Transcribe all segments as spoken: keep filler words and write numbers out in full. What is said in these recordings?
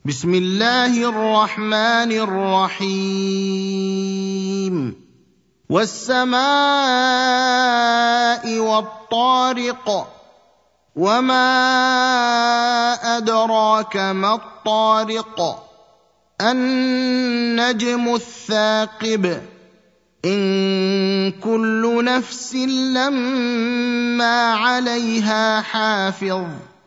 بسم الله الرحمن الرحيم والسماء والطارق وما أدراك ما الطارق النجم الثاقب إن كل نفس لما عليها حافظ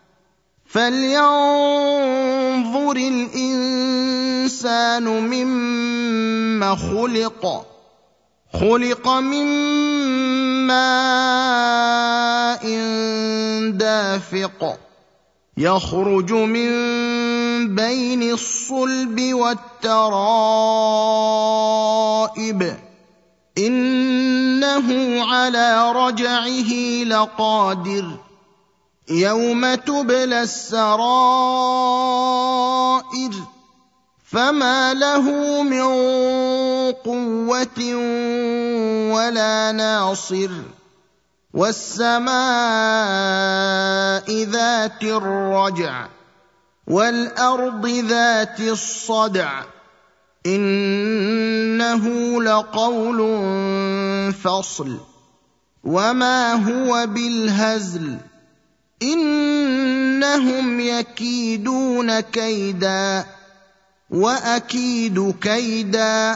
فلينظر الإنسان مما خلق خلق من ماء دافق يخرج من بين الصلب والترائب إنه على رجعه لقادر يوم تبلى السرائر فما له من قوة ولا ناصر والسماء ذات الرجع والأرض ذات الصدع إنه لقول فصل وما هو بالهزل إنهم يكيدون كيدا وأكيد كيدا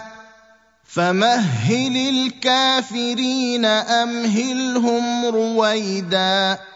فمهل الكافرين أمهلهم رويدا